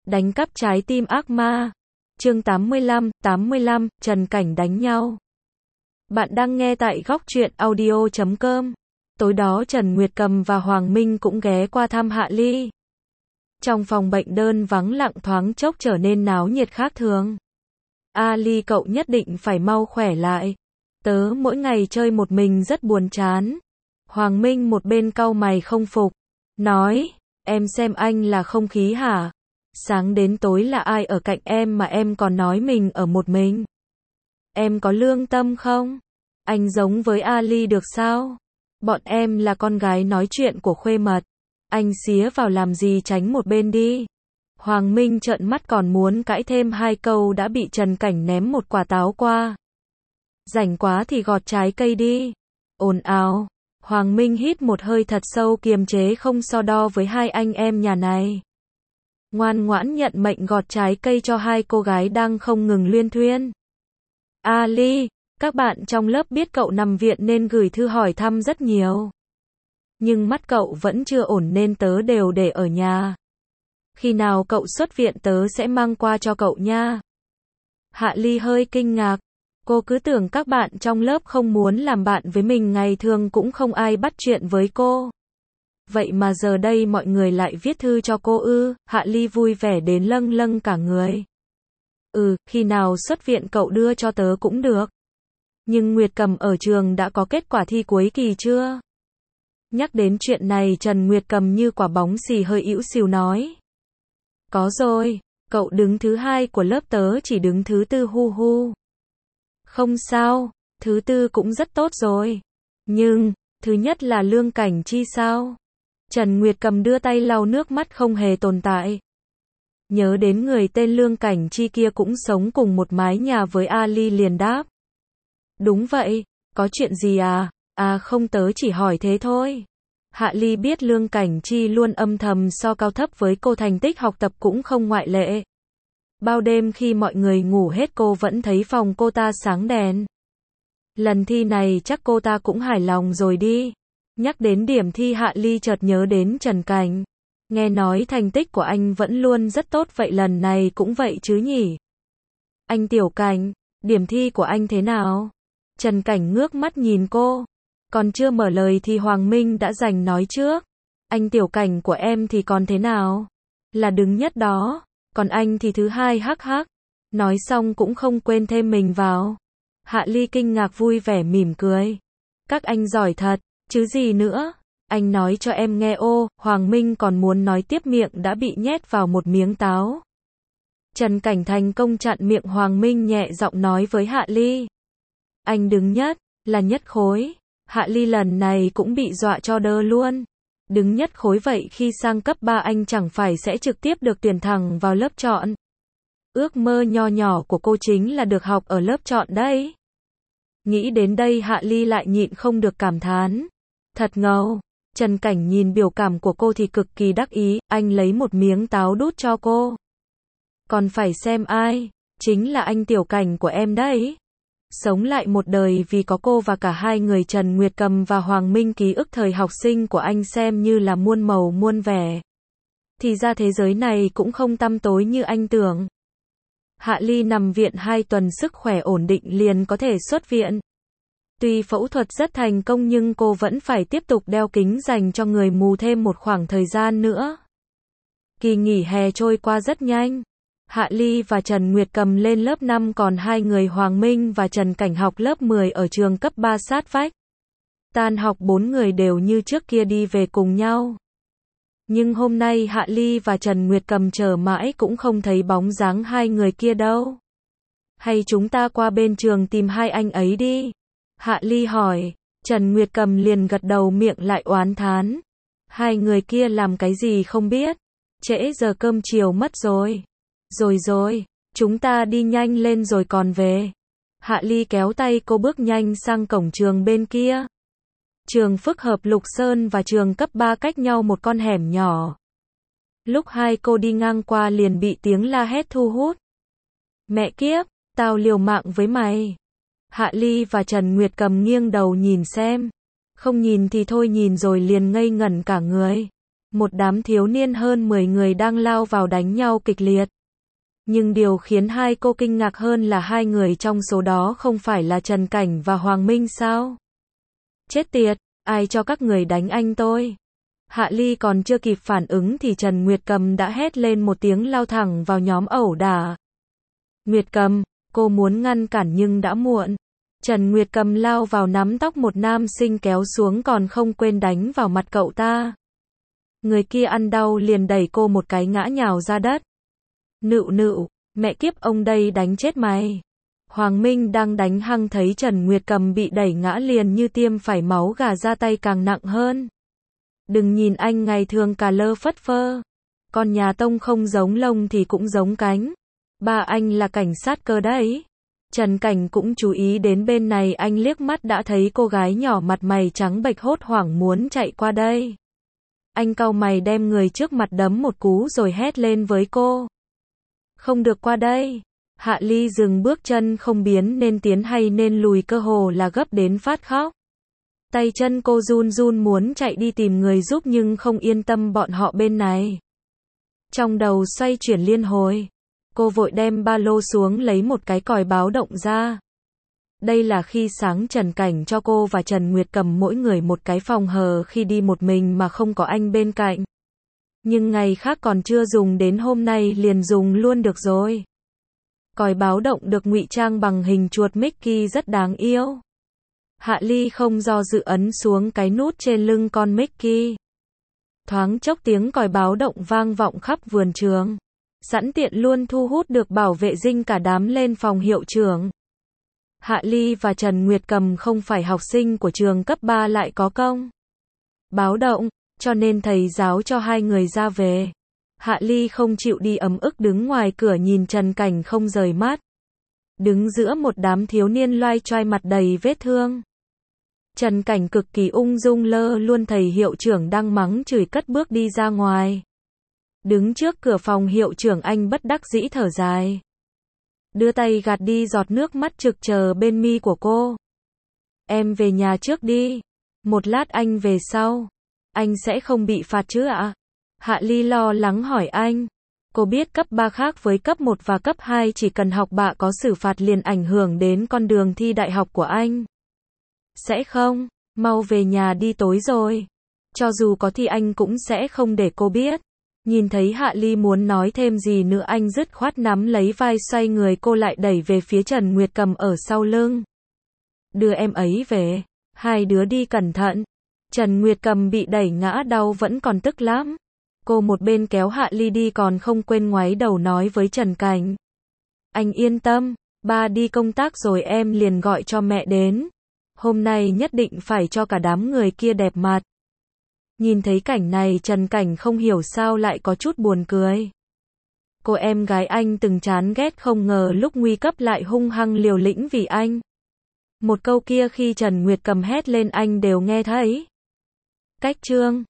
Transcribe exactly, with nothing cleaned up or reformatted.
Đánh cắp trái tim ác ma. Chương tám mươi lăm, tám mươi lăm, Trần Cảnh đánh nhau. Bạn đang nghe tại góc truyện audio chấm com. Tối đó Trần Nguyệt Cầm và Hoàng Minh cũng ghé qua thăm Hạ Ly. Trong phòng bệnh đơn vắng lặng thoáng chốc trở nên náo nhiệt khác thường. A Ly, cậu nhất định phải mau khỏe lại. Tớ mỗi ngày chơi một mình rất buồn chán. Hoàng Minh một bên cau mày không phục, nói, em xem anh là không khí hả? Sáng đến tối là ai ở cạnh em mà em còn nói mình ở một mình? Em có lương tâm không? Anh giống với A Ly được sao? Bọn em là con gái nói chuyện của khuê mật. Anh xía vào làm gì, tránh một bên đi. Hoàng Minh trợn mắt còn muốn cãi thêm hai câu đã bị Trần Cảnh ném một quả táo qua. Rảnh quá thì gọt trái cây đi. Ồn ào. Hoàng Minh hít một hơi thật sâu, kiềm chế không so đo với hai anh em nhà này. Ngoan ngoãn nhận mệnh gọt trái cây cho hai cô gái đang không ngừng luyên thuyên. A Ly, các bạn trong lớp biết cậu nằm viện nên gửi thư hỏi thăm rất nhiều. Nhưng mắt cậu vẫn chưa ổn nên tớ đều để ở nhà. Khi nào cậu xuất viện tớ sẽ mang qua cho cậu nha. Hạ Ly hơi kinh ngạc. Cô cứ tưởng các bạn trong lớp không muốn làm bạn với mình, ngày thường cũng không ai bắt chuyện với cô. Vậy mà giờ đây mọi người lại viết thư cho cô ư? Hạ Ly vui vẻ đến lâng lâng cả người. Ừ, khi nào xuất viện cậu đưa cho tớ cũng được. Nhưng Nguyệt Cầm ở trường đã có kết quả thi cuối kỳ chưa? Nhắc đến chuyện này Trần Nguyệt Cầm như quả bóng xì hơi ỉu xìu nói. Có rồi, cậu đứng thứ hai của lớp, tớ chỉ đứng thứ tư, hu hu. Không sao, thứ tư cũng rất tốt rồi. Nhưng, thứ nhất là Lương Cảnh Chi sao? Trần Nguyệt Cầm đưa tay lau nước mắt không hề tồn tại. Nhớ đến người tên Lương Cảnh Chi kia cũng sống cùng một mái nhà với A Ly liền đáp. Đúng vậy, có chuyện gì à? À không, tớ chỉ hỏi thế thôi. Hạ Ly biết Lương Cảnh Chi luôn âm thầm so cao thấp với cô, thành tích học tập cũng không ngoại lệ. Bao đêm khi mọi người ngủ hết cô vẫn thấy phòng cô ta sáng đèn. Lần thi này chắc cô ta cũng hài lòng rồi đi. Nhắc đến điểm thi Hạ Ly chợt nhớ đến Trần Cảnh. Nghe nói thành tích của anh vẫn luôn rất tốt, vậy lần này cũng vậy chứ nhỉ? Anh Tiểu Cảnh, điểm thi của anh thế nào? Trần Cảnh ngước mắt nhìn cô. Còn chưa mở lời thì Hoàng Minh đã giành nói trước. Anh Tiểu Cảnh của em thì còn thế nào? Là đứng nhất đó. Còn anh thì thứ hai, hắc hắc. Nói xong cũng không quên thêm mình vào. Hạ Ly kinh ngạc vui vẻ mỉm cười. Các anh giỏi thật, chứ gì nữa. Anh nói cho em nghe. Ô, Hoàng Minh còn muốn nói tiếp, miệng đã bị nhét vào một miếng táo. Trần Cảnh thành công chặn miệng Hoàng Minh, nhẹ giọng nói với Hạ Ly. Anh đứng nhất, là nhất khối. Hạ Ly lần này cũng bị dọa cho đơ luôn. Đứng nhất khối vậy khi sang cấp ba anh chẳng phải sẽ trực tiếp được tuyển thẳng vào lớp chọn. Ước mơ nho nhỏ của cô chính là được học ở lớp chọn đấy. Nghĩ đến đây Hạ Ly lại nhịn không được cảm thán. Thật ngầu. Trần Cảnh nhìn biểu cảm của cô thì cực kỳ đắc ý, anh lấy một miếng táo đút cho cô. Còn phải xem ai, chính là anh Tiểu Cảnh của em đấy. Sống lại một đời vì có cô và cả hai người Trần Nguyệt Cầm và Hoàng Minh, ký ức thời học sinh của anh xem như là muôn màu muôn vẻ. Thì ra thế giới này cũng không tăm tối như anh tưởng. Hạ Ly nằm viện hai tuần, sức khỏe ổn định liền có thể xuất viện. Tuy phẫu thuật rất thành công nhưng cô vẫn phải tiếp tục đeo kính dành cho người mù thêm một khoảng thời gian nữa. Kỳ nghỉ hè trôi qua rất nhanh. Hạ Ly và Trần Nguyệt Cầm lên lớp năm, còn hai người Hoàng Minh và Trần Cảnh học lớp mười ở trường cấp ba sát vách. Tan học bốn người đều như trước kia đi về cùng nhau. Nhưng hôm nay Hạ Ly và Trần Nguyệt Cầm chờ mãi cũng không thấy bóng dáng hai người kia đâu. Hay chúng ta qua bên trường tìm hai anh ấy đi? Hạ Ly hỏi. Trần Nguyệt Cầm liền gật đầu, miệng lại oán thán. Hai người kia làm cái gì không biết. Trễ giờ cơm chiều mất rồi. Rồi rồi, chúng ta đi nhanh lên rồi còn về. Hạ Ly kéo tay cô bước nhanh sang cổng trường bên kia. Trường Phức Hợp Lục Sơn và trường cấp ba cách nhau một con hẻm nhỏ. Lúc hai cô đi ngang qua liền bị tiếng la hét thu hút. Mẹ kiếp, tao liều mạng với mày. Hạ Ly và Trần Nguyệt Cầm nghiêng đầu nhìn xem. Không nhìn thì thôi, nhìn rồi liền ngây ngẩn cả người. Một đám thiếu niên hơn mười người đang lao vào đánh nhau kịch liệt. Nhưng điều khiến hai cô kinh ngạc hơn là hai người trong số đó không phải là Trần Cảnh và Hoàng Minh sao? Chết tiệt, ai cho các người đánh anh tôi? Hạ Ly còn chưa kịp phản ứng thì Trần Nguyệt Cầm đã hét lên một tiếng lao thẳng vào nhóm ẩu đả. Nguyệt Cầm, cô muốn ngăn cản nhưng đã muộn. Trần Nguyệt Cầm lao vào nắm tóc một nam sinh kéo xuống còn không quên đánh vào mặt cậu ta. Người kia ăn đau liền đẩy cô một cái ngã nhào ra đất. Nựu nựu, mẹ kiếp ông đây đánh chết mày. Hoàng Minh đang đánh hăng thấy Trần Nguyệt Cầm bị đẩy ngã liền như tiêm phải máu gà ra tay càng nặng hơn. Đừng nhìn anh ngày thường cà lơ phất phơ. Con nhà Tông không giống lông thì cũng giống cánh. Ba anh là cảnh sát cơ đấy. Trần Cảnh cũng chú ý đến bên này, anh liếc mắt đã thấy cô gái nhỏ mặt mày trắng bệch hốt hoảng muốn chạy qua đây. Anh cau mày đem người trước mặt đấm một cú rồi hét lên với cô. Không được qua đây. Hạ Ly dừng bước chân không biến nên tiến hay nên lùi cơ hồ là gấp đến phát khóc. Tay chân cô run run muốn chạy đi tìm người giúp nhưng không yên tâm bọn họ bên này. Trong đầu xoay chuyển liên hồi. Cô vội đem ba lô xuống lấy một cái còi báo động ra. Đây là khi sáng Trần Cảnh cho cô và Trần Nguyệt Cầm mỗi người một cái phòng hờ khi đi một mình mà không có anh bên cạnh. Nhưng ngày khác còn chưa dùng đến hôm nay liền dùng luôn được rồi. Còi báo động được ngụy trang bằng hình chuột Mickey rất đáng yêu. Hạ Ly không do dự ấn xuống cái nút trên lưng con Mickey. Thoáng chốc tiếng còi báo động vang vọng khắp vườn trường. Sẵn tiện luôn thu hút được bảo vệ dinh cả đám lên phòng hiệu trưởng. Hạ Ly và Trần Nguyệt Cầm không phải học sinh của trường cấp ba lại có công báo động, cho nên thầy giáo cho hai người ra về. Hạ Ly không chịu đi ấm ức đứng ngoài cửa nhìn Trần Cảnh không rời mắt. Đứng giữa một đám thiếu niên loai choai mặt đầy vết thương. Trần Cảnh cực kỳ ung dung lơ luôn thầy hiệu trưởng đang mắng chửi cất bước đi ra ngoài. Đứng trước cửa phòng hiệu trưởng anh bất đắc dĩ thở dài. Đưa tay gạt đi giọt nước mắt trực chờ bên mi của cô. Em về nhà trước đi. Một lát anh về sau. Anh sẽ không bị phạt chứ ạ? Hạ Ly lo lắng hỏi anh. Cô biết cấp ba khác với cấp một và cấp hai chỉ cần học bạ có xử phạt liền ảnh hưởng đến con đường thi đại học của anh. Sẽ không, mau về nhà đi tối rồi. Cho dù có thì anh cũng sẽ không để cô biết. Nhìn thấy Hạ Ly muốn nói thêm gì nữa anh dứt khoát nắm lấy vai xoay người cô lại đẩy về phía Trần Nguyệt Cầm ở sau lưng. Đưa em ấy về, hai đứa đi cẩn thận. Trần Nguyệt Cầm bị đẩy ngã đau vẫn còn tức lắm. Cô một bên kéo Hạ Ly đi còn không quên ngoáy đầu nói với Trần Cảnh. Anh yên tâm, ba đi công tác rồi em liền gọi cho mẹ đến. Hôm nay nhất định phải cho cả đám người kia đẹp mặt. Nhìn thấy cảnh này Trần Cảnh không hiểu sao lại có chút buồn cười. Cô em gái anh từng chán ghét không ngờ lúc nguy cấp lại hung hăng liều lĩnh vì anh. Một câu kia khi Trần Nguyệt Cầm hét lên anh đều nghe thấy. Cách chương